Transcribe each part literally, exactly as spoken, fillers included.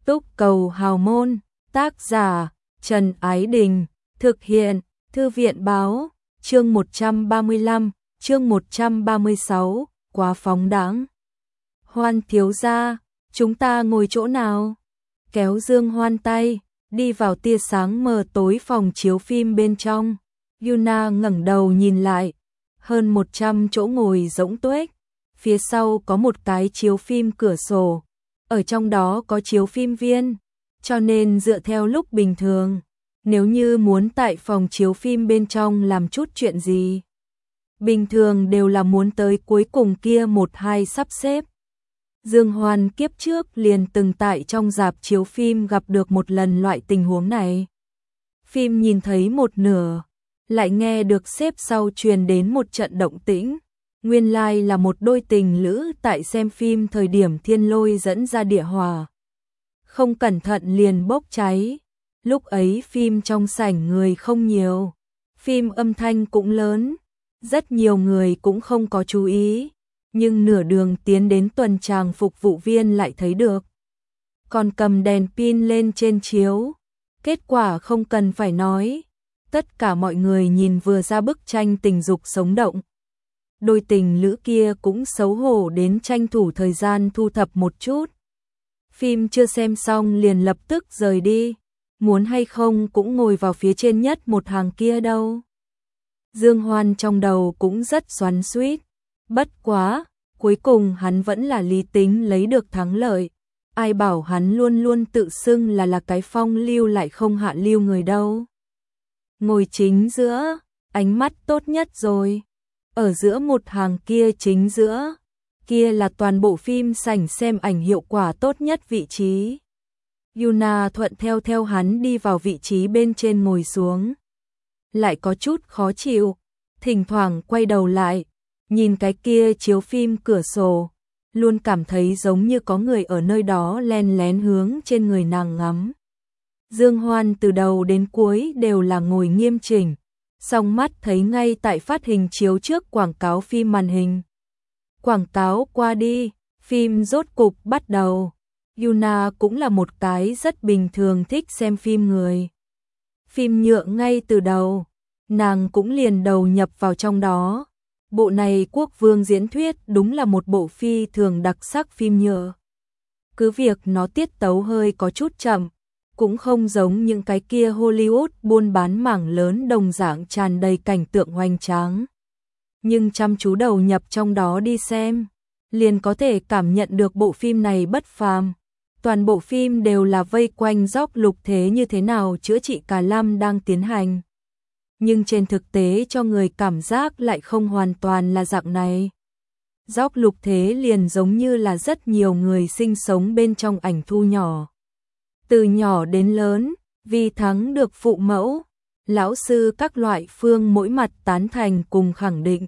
Túc Cầu Hào Môn, tác giả Trần Ái Đình, thực hiện Thư viện Báo, chương một trăm ba mươi lăm, chương một trăm ba mươi sáu, quá phóng đãng. Hoan thiếu gia, chúng ta ngồi chỗ nào? Kéo Dương Hoan tay, đi vào tia sáng mờ tối phòng chiếu phim bên trong. Yuna ngẩng đầu nhìn lại, hơn một trăm chỗ ngồi rỗng tuếch, phía sau có một cái chiếu phim cửa sổ, ở trong đó có chiếu phim viên, cho nên dựa theo lúc bình thường, nếu như muốn tại phòng chiếu phim bên trong làm chút chuyện gì, bình thường đều là muốn tới cuối cùng kia một hai sắp xếp. Dương Hoan kiếp trước liền từng tại trong rạp chiếu phim gặp được một lần loại tình huống này. Phim nhìn thấy một nửa, lại nghe được xếp sau truyền đến một trận động tĩnh. Nguyên lai like là một đôi tình lữ tại xem phim thời điểm thiên lôi dẫn ra địa hỏa. Không cẩn thận liền bốc cháy. Lúc ấy phim trong sảnh người không nhiều. Phim âm thanh cũng lớn. Rất nhiều người cũng không có chú ý. Nhưng nửa đường tiến đến tuần tràng phục vụ viên lại thấy được. Còn cầm đèn pin lên trên chiếu. Kết quả không cần phải nói. Tất cả mọi người nhìn vừa ra bức tranh tình dục sống động. Đôi tình lữ kia cũng xấu hổ đến tranh thủ thời gian thu thập một chút. Phim chưa xem xong liền lập tức rời đi. Muốn hay không cũng ngồi vào phía trên nhất một hàng kia đâu. Dương Hoan trong đầu cũng rất xoắn xuýt. Bất quá, cuối cùng hắn vẫn là lý tính lấy được thắng lợi. Ai bảo hắn luôn luôn tự xưng là là cái phong lưu lại không hạ lưu người đâu. Ngồi chính giữa, ánh mắt tốt nhất rồi. Ở giữa một hàng kia chính giữa, kia là toàn bộ phim sảnh xem ảnh hiệu quả tốt nhất vị trí. Yuna thuận theo theo hắn đi vào vị trí bên trên ngồi xuống. Lại có chút khó chịu, thỉnh thoảng quay đầu lại, nhìn cái kia chiếu phim cửa sổ, luôn cảm thấy giống như có người ở nơi đó len lén hướng trên người nàng ngắm. Dương Hoan từ đầu đến cuối đều là ngồi nghiêm chỉnh. Song mắt thấy ngay tại phát hình chiếu trước quảng cáo phim màn hình. Quảng cáo qua đi, phim rốt cục bắt đầu. Yuna cũng là một cái rất bình thường thích xem phim người. Phim nhựa ngay từ đầu, nàng cũng liền đầu nhập vào trong đó. Bộ này Quốc Vương diễn thuyết đúng là một bộ phi thường đặc sắc phim nhựa. Cứ việc nó tiết tấu hơi có chút chậm, cũng không giống những cái kia Hollywood buôn bán mảng lớn đồng dạng tràn đầy cảnh tượng hoành tráng. Nhưng chăm chú đầu nhập trong đó đi xem, liền có thể cảm nhận được bộ phim này bất phàm. Toàn bộ phim đều là vây quanh Gióc Lục Thế như thế nào chữa trị Cà Lam đang tiến hành. Nhưng trên thực tế cho người cảm giác lại không hoàn toàn là dạng này. Gióc Lục Thế liền giống như là rất nhiều người sinh sống bên trong ảnh thu nhỏ. Từ nhỏ đến lớn, vì thắng được phụ mẫu, lão sư các loại phương mỗi mặt tán thành cùng khẳng định.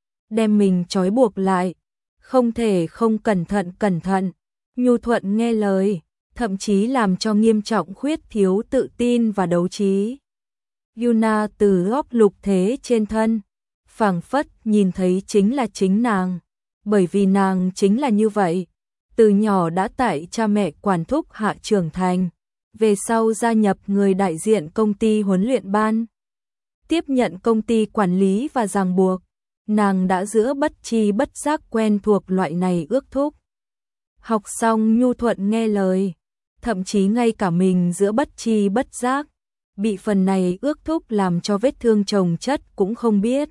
Đem mình trói buộc lại, không thể không cẩn thận cẩn thận, nhu thuận nghe lời, thậm chí làm cho nghiêm trọng khuyết thiếu tự tin và đấu trí. Yuna từ Gióc Lục Thế trên thân, phảng phất nhìn thấy chính là chính nàng, bởi vì nàng chính là như vậy. Từ nhỏ đã tại cha mẹ quản thúc hạ trưởng thành, về sau gia nhập người đại diện công ty huấn luyện ban. Tiếp nhận công ty quản lý và ràng buộc, nàng đã giữa bất tri bất giác quen thuộc loại này ước thúc. Học xong nhu thuận nghe lời, thậm chí ngay cả mình giữa bất tri bất giác, bị phần này ước thúc làm cho vết thương chồng chất cũng không biết.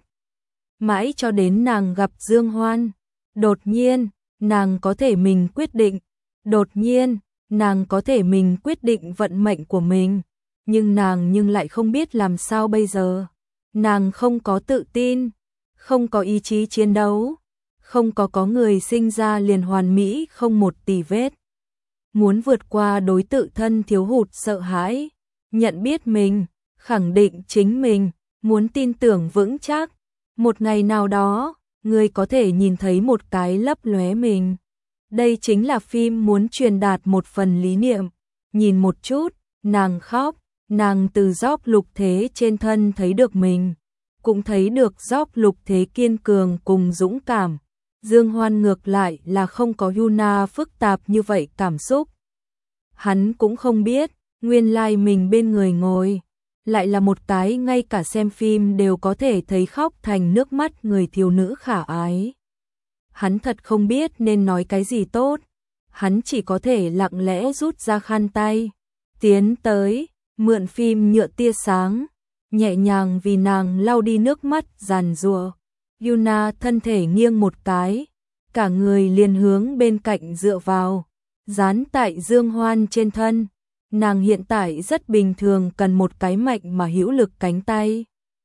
Mãi cho đến nàng gặp Dương Hoan, đột nhiên, nàng có thể mình quyết định, đột nhiên, nàng có thể mình quyết định vận mệnh của mình, nhưng nàng nhưng lại không biết làm sao bây giờ. Nàng không có tự tin, không có ý chí chiến đấu, không có có người sinh ra liền hoàn mỹ không một tì vết. Muốn vượt qua đối tự thân thiếu hụt sợ hãi, nhận biết mình, khẳng định chính mình, muốn tin tưởng vững chắc, một ngày nào đó, người có thể nhìn thấy một cái lấp lóe mình. Đây chính là phim muốn truyền đạt một phần lý niệm. Nhìn một chút, nàng khóc, nàng từ Gióc Lục Thế trên thân thấy được mình, cũng thấy được Gióc Lục Thế kiên cường cùng dũng cảm. Dương Hoan ngược lại là không có Yuna phức tạp như vậy cảm xúc. Hắn cũng không biết, nguyên lai mình bên người ngồi, lại là một cái ngay cả xem phim đều có thể thấy khóc thành nước mắt người thiếu nữ khả ái. Hắn thật không biết nên nói cái gì tốt, hắn chỉ có thể lặng lẽ rút ra khăn tay, tiến tới, mượn phim nhựa tia sáng, nhẹ nhàng vì nàng lau đi nước mắt giàn giụa. Yuna thân thể nghiêng một cái, cả người liền hướng bên cạnh dựa vào, dán tại Dương Hoan trên thân. Nàng hiện tại rất bình thường cần một cái mạnh mà hữu lực cánh tay.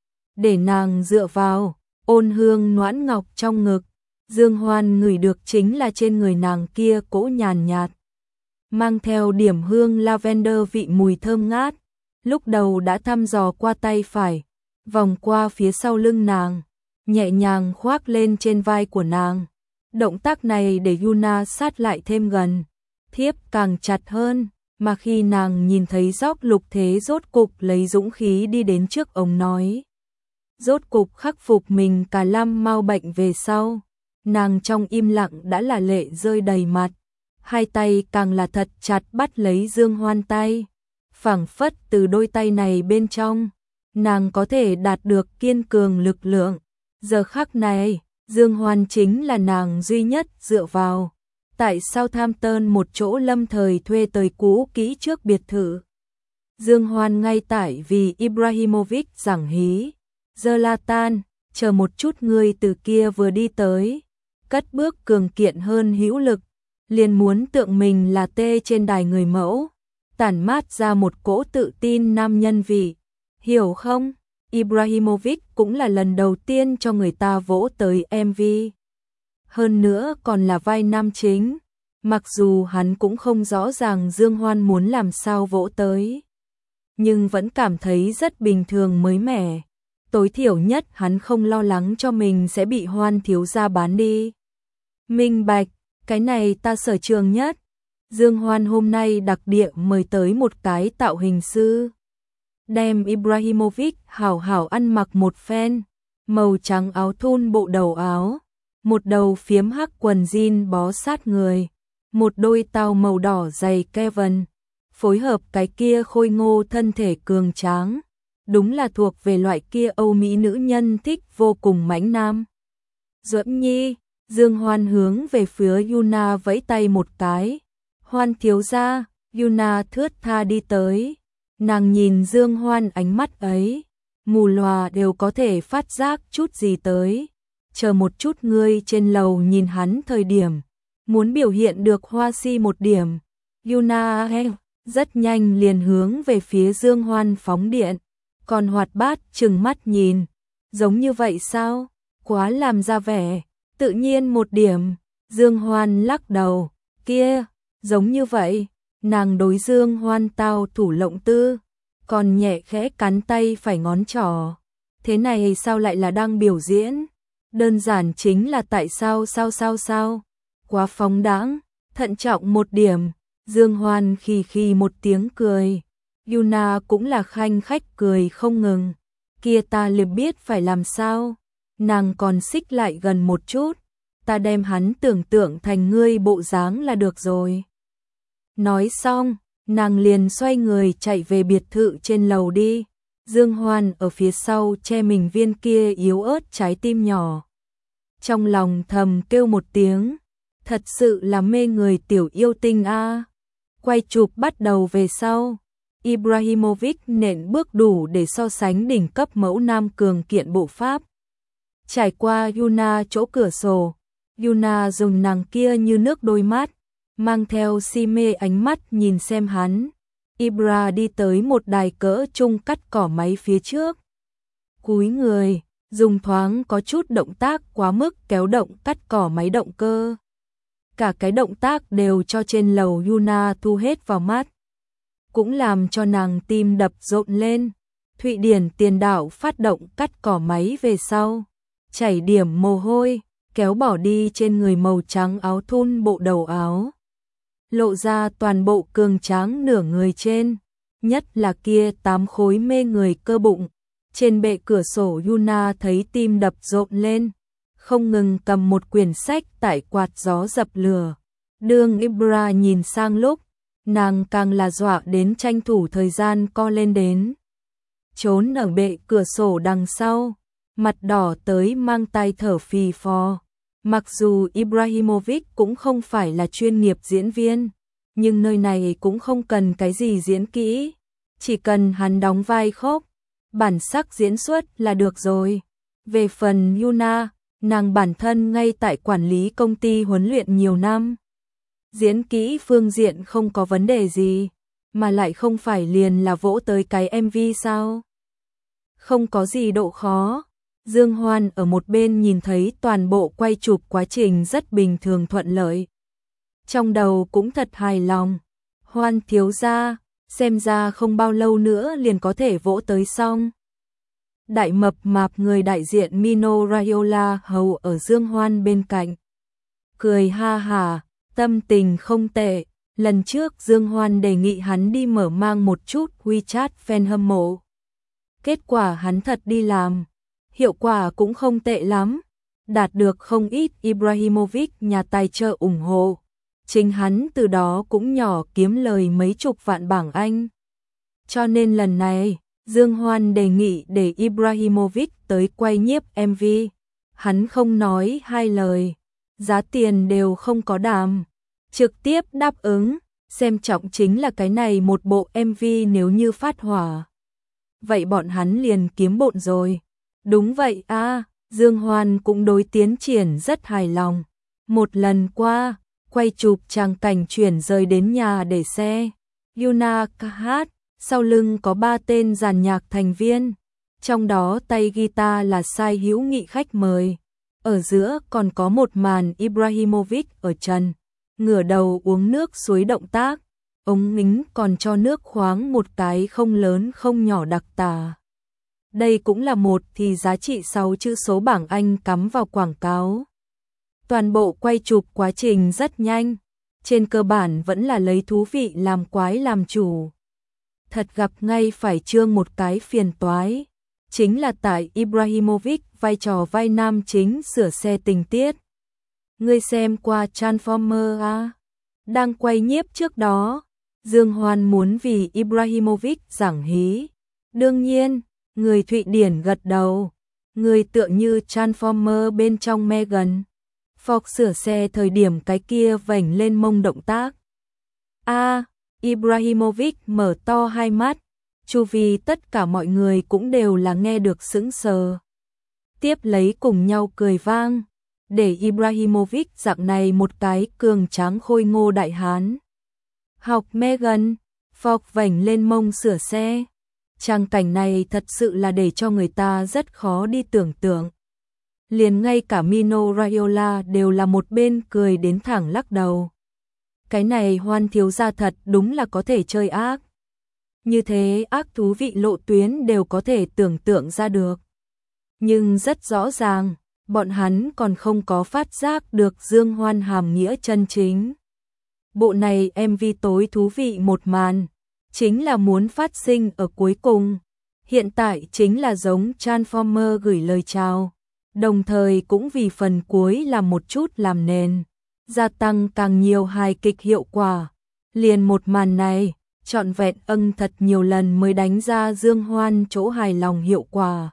Để nàng dựa vào, ôn hương noãn ngọc trong ngực, Dương Hoan ngửi được chính là trên người nàng kia cỗ nhàn nhạt, mang theo điểm hương lavender vị mùi thơm ngát. Lúc đầu đã thăm dò qua tay phải, vòng qua phía sau lưng nàng, nhẹ nhàng khoác lên trên vai của nàng. Động tác này để Yuna sát lại thêm gần, thiếp càng chặt hơn, mà khi nàng nhìn thấy Dốc Lục Thế rốt cục lấy dũng khí đi đến trước ông nói. Rốt cục khắc phục mình cả năm mau bệnh về sau, nàng trong im lặng đã là lệ rơi đầy mặt, hai tay càng là thật chặt bắt lấy Dương Hoan tay. Phảng phất từ đôi tay này bên trong, nàng có thể đạt được kiên cường lực lượng. Giờ khắc này, Dương Hoan chính là nàng duy nhất dựa vào. Tại Southampton một chỗ lâm thời thuê tới cũ kỹ trước biệt thự. Dương Hoan ngay tại vì Ibrahimovic giảng hí. Zlatan, chờ một chút ngươi từ kia vừa đi tới. Cất bước cường kiện hơn hữu lực, liền muốn tượng mình là tê trên đài người mẫu. Tản mát ra một cỗ tự tin nam nhân vị. Hiểu không? Ibrahimovic cũng là lần đầu tiên cho người ta vỗ tới em vê. Hơn nữa còn là vai nam chính. Mặc dù hắn cũng không rõ ràng Dương Hoan muốn làm sao vỗ tới, nhưng vẫn cảm thấy rất bình thường mới mẻ. Tối thiểu nhất hắn không lo lắng cho mình sẽ bị Hoan thiếu gia bán đi. Minh bạch, cái này ta sở trường nhất. Dương Hoan hôm nay đặc địa mời tới một cái tạo hình sư, đem Ibrahimovic hảo hảo ăn mặc một phen, màu trắng áo thun bộ đầu áo, một đầu phiếm hắc quần jean bó sát người, một đôi tao màu đỏ giày Kevin, phối hợp cái kia khôi ngô thân thể cường tráng, đúng là thuộc về loại kia Âu Mỹ nữ nhân thích vô cùng mãnh nam. Duẫn Nhi, Dương Hoan hướng về phía Yuna vẫy tay một cái. Hoan thiếu gia, Yuna thướt tha đi tới. Nàng nhìn Dương Hoan ánh mắt ấy, mù lòa đều có thể phát giác chút gì tới. Chờ một chút ngươi trên lầu nhìn hắn thời điểm, muốn biểu hiện được hoa si một điểm. Yuna he, rất nhanh liền hướng về phía Dương Hoan phóng điện, còn hoạt bát trừng mắt nhìn. Giống như vậy sao? Quá làm ra vẻ, tự nhiên một điểm. Dương Hoan lắc đầu, kia, giống như vậy. Nàng đối Dương Hoan tao thủ lộng tư, còn nhẹ khẽ cắn tay phải ngón trỏ. Thế này sao lại là đang biểu diễn? Đơn giản chính là tại sao sao sao sao? Quá phóng đãng, thận trọng một điểm. Dương Hoan khì khì một tiếng cười. Yuna cũng là khanh khách cười không ngừng. Kia ta liền biết phải làm sao? Nàng còn xích lại gần một chút. Ta đem hắn tưởng tượng thành ngươi bộ dáng là được rồi. Nói xong, nàng liền xoay người chạy về biệt thự trên lầu đi. Dương Hoan ở phía sau che mình viên kia yếu ớt trái tim nhỏ. Trong lòng thầm kêu một tiếng, thật sự là mê người tiểu yêu tinh a. Quay chụp bắt đầu về sau, Ibrahimovic nện bước đủ để so sánh đỉnh cấp mẫu nam cường kiện bộ pháp. Trải qua Yuna chỗ cửa sổ, Yuna dùng nàng kia như nước đôi mắt, mang theo si mê ánh mắt nhìn xem hắn. Ibra đi tới một đài cỡ trung cắt cỏ máy phía trước. Cúi người, dùng thoáng có chút động tác quá mức kéo động cắt cỏ máy động cơ. Cả cái động tác đều cho trên lầu Yuna thu hết vào mắt, cũng làm cho nàng tim đập rộn lên. Thụy Điển tiền đạo phát động cắt cỏ máy về sau, chảy điểm mồ hôi, kéo bỏ đi trên người màu trắng áo thun bộ đầu áo, lộ ra toàn bộ cường tráng nửa người trên, nhất là kia tám khối mê người cơ bụng. Trên bệ cửa sổ Yuna thấy tim đập rộn lên, không ngừng cầm một quyển sách tại quạt gió dập lửa. Đương Ibra nhìn sang lúc, nàng càng là dọa đến tranh thủ thời gian co lên đến. Trốn ở bệ cửa sổ đằng sau, mặt đỏ tới mang tai thở phì phò. Mặc dù Ibrahimovic cũng không phải là chuyên nghiệp diễn viên, nhưng nơi này cũng không cần cái gì diễn kỹ, chỉ cần hắn đóng vai khóc, bản sắc diễn xuất là được rồi. Về phần Yuna, nàng bản thân ngay tại quản lý công ty huấn luyện nhiều năm. Diễn kỹ phương diện không có vấn đề gì, mà lại không phải liền là vỗ tới cái em vê sao? Không có gì độ khó. Dương Hoan ở một bên nhìn thấy toàn bộ quay chụp quá trình rất bình thường thuận lợi. Trong đầu cũng thật hài lòng. Hoan thiếu gia, xem ra không bao lâu nữa liền có thể vỗ tới xong. Đại mập mạp người đại diện Mino Raiola hầu ở Dương Hoan bên cạnh. Cười ha hả, tâm tình không tệ. Lần trước Dương Hoan đề nghị hắn đi mở mang một chút WeChat fan hâm mộ. Kết quả hắn thật đi làm. Hiệu quả cũng không tệ lắm. Đạt được không ít Ibrahimovic nhà tài trợ ủng hộ. Chính hắn từ đó cũng nhỏ kiếm lời mấy chục vạn bảng Anh. Cho nên lần này, Dương Hoan đề nghị để Ibrahimovic tới quay nhiếp em vê. Hắn không nói hai lời, giá tiền đều không có đàm, trực tiếp đáp ứng, xem trọng chính là cái này một bộ em vê nếu như phát hỏa. Vậy bọn hắn liền kiếm bộn rồi. Đúng vậy a, à, Dương Hoan cũng đối tiến triển rất hài lòng. Một lần qua, quay chụp tràng cảnh chuyển rời đến nhà để xe. Yuna ca hát, sau lưng có ba tên dàn nhạc thành viên, trong đó tay guitar là Sai hữu nghị khách mời. Ở giữa còn có một màn Ibrahimovic ở trần, ngửa đầu uống nước suối động tác, ống nính còn cho nước khoáng một cái không lớn không nhỏ đặc tả. Đây cũng là một thì giá trị sáu chữ số bảng Anh cắm vào quảng cáo. Toàn bộ quay chụp quá trình rất nhanh, trên cơ bản vẫn là lấy thú vị làm quái làm chủ. Thật gặp ngay phải trương một cái phiền toái, chính là tại Ibrahimovic vai trò vai nam chính sửa xe tình tiết. Ngươi xem qua Transformer à? Đang quay nhiếp trước đó, Dương Hoan muốn vì Ibrahimovic giảng hí. Đương nhiên, người Thụy Điển gật đầu, người tựa như Transformer bên trong Megan Fox sửa xe thời điểm cái kia vảnh lên mông động tác. A, à, Ibrahimovic mở to hai mắt, chu vi tất cả mọi người cũng đều là nghe được sững sờ. Tiếp lấy cùng nhau cười vang, để Ibrahimovic dạng này một cái cường tráng khôi ngô đại hán. Học Megan Fox vảnh lên mông sửa xe. Trang cảnh này thật sự là để cho người ta rất khó đi tưởng tượng. Liền ngay cả Mino Raiola đều là một bên cười đến thẳng lắc đầu. Cái này Hoan thiếu gia thật đúng là có thể chơi ác. Như thế ác thú vị lộ tuyến đều có thể tưởng tượng ra được. Nhưng rất rõ ràng, bọn hắn còn không có phát giác được Dương Hoan hàm nghĩa chân chính. Bộ này em vê tối thú vị một màn, chính là muốn phát sinh ở cuối cùng. Hiện tại chính là giống Transformer gửi lời chào, đồng thời cũng vì phần cuối làm một chút làm nền, gia tăng càng nhiều hài kịch hiệu quả. Liền một màn này, trọn vẹn ân thật nhiều lần mới đánh ra Dương Hoan chỗ hài lòng hiệu quả.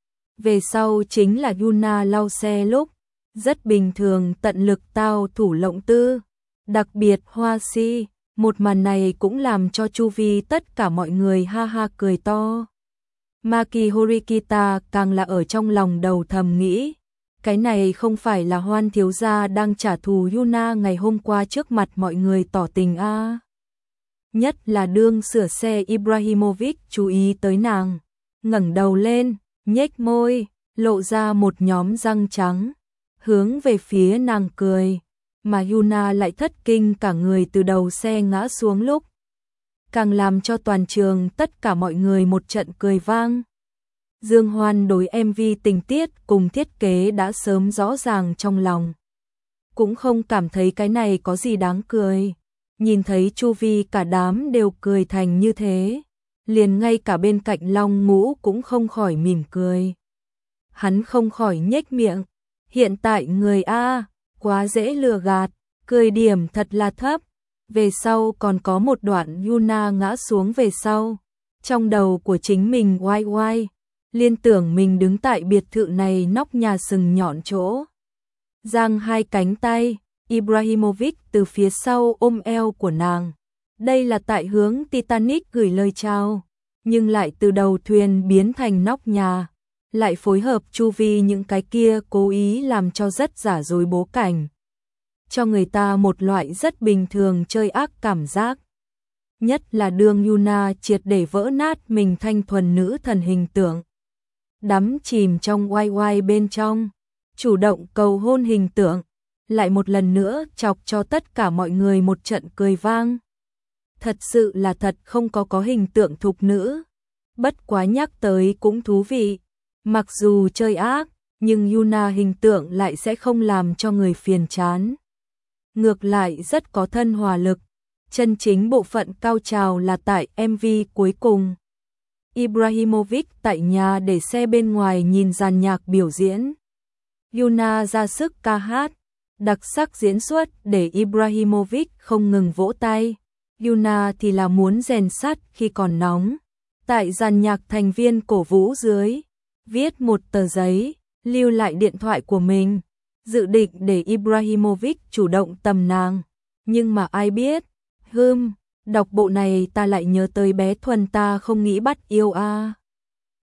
Về sau chính là Yuna lau xe lúc, rất bình thường tận lực tao thủ lộng tư, đặc biệt Hoa Si, một màn này cũng làm cho chu vi tất cả mọi người ha ha cười to. Maki Horikita càng là ở trong lòng đầu thầm nghĩ, cái này không phải là Hoan thiếu gia đang trả thù Yuna ngày hôm qua trước mặt mọi người tỏ tình a. À. Nhất là đương sửa xe Ibrahimovic chú ý tới nàng, ngẩng đầu lên, nhếch môi, lộ ra một nhóm răng trắng, hướng về phía nàng cười, mà Yuna lại thất kinh cả người từ đầu xe ngã xuống lúc. Càng làm cho toàn trường tất cả mọi người một trận cười vang. Dương Hoan đối em vê tình tiết cùng thiết kế đã sớm rõ ràng trong lòng. Cũng không cảm thấy cái này có gì đáng cười. Nhìn thấy chu vi cả đám đều cười thành như thế, liền ngay cả bên cạnh Long Ngũ cũng không khỏi mỉm cười. Hắn không khỏi nhếch miệng, hiện tại người A, quá dễ lừa gạt, cười điểm thật là thấp, Về sau còn có một đoạn Yuna ngã xuống về sau. Trong đầu của chính mình oai oai, liên tưởng mình đứng tại biệt thự này nóc nhà sừng nhọn chỗ. Giang hai cánh tay, Ibrahimovic từ phía sau ôm eo của nàng. Đây là tại hướng Titanic gửi lời chào, nhưng lại từ đầu thuyền biến thành nóc nhà. Lại phối hợp chu vi những cái kia cố ý làm cho rất giả dối bố cảnh. Cho người ta một loại rất bình thường chơi ác cảm giác. Nhất là đường Yuna triệt để vỡ nát mình thanh thuần nữ thần hình tượng. Đắm chìm trong oai oai bên trong, chủ động cầu hôn hình tượng, lại một lần nữa chọc cho tất cả mọi người một trận cười vang. Thật sự là thật không có có hình tượng thục nữ. Bất quá nhắc tới cũng thú vị. Mặc dù chơi ác, nhưng Yuna hình tượng lại sẽ không làm cho người phiền chán. Ngược lại rất có thân hòa lực. Chân chính bộ phận cao trào là tại em vê cuối cùng. Ibrahimovic tại nhà để xe bên ngoài nhìn dàn nhạc biểu diễn. Yuna ra sức ca hát, đặc sắc diễn xuất để Ibrahimovic không ngừng vỗ tay. Yuna thì là muốn rèn sắt khi còn nóng. Tại dàn nhạc thành viên cổ vũ dưới, viết một tờ giấy, lưu lại điện thoại của mình, dự định để Ibrahimovic chủ động tầm nàng. Nhưng mà ai biết, hừm, đọc bộ này ta lại nhớ tới bé Thuần ta không nghĩ bắt yêu a. À.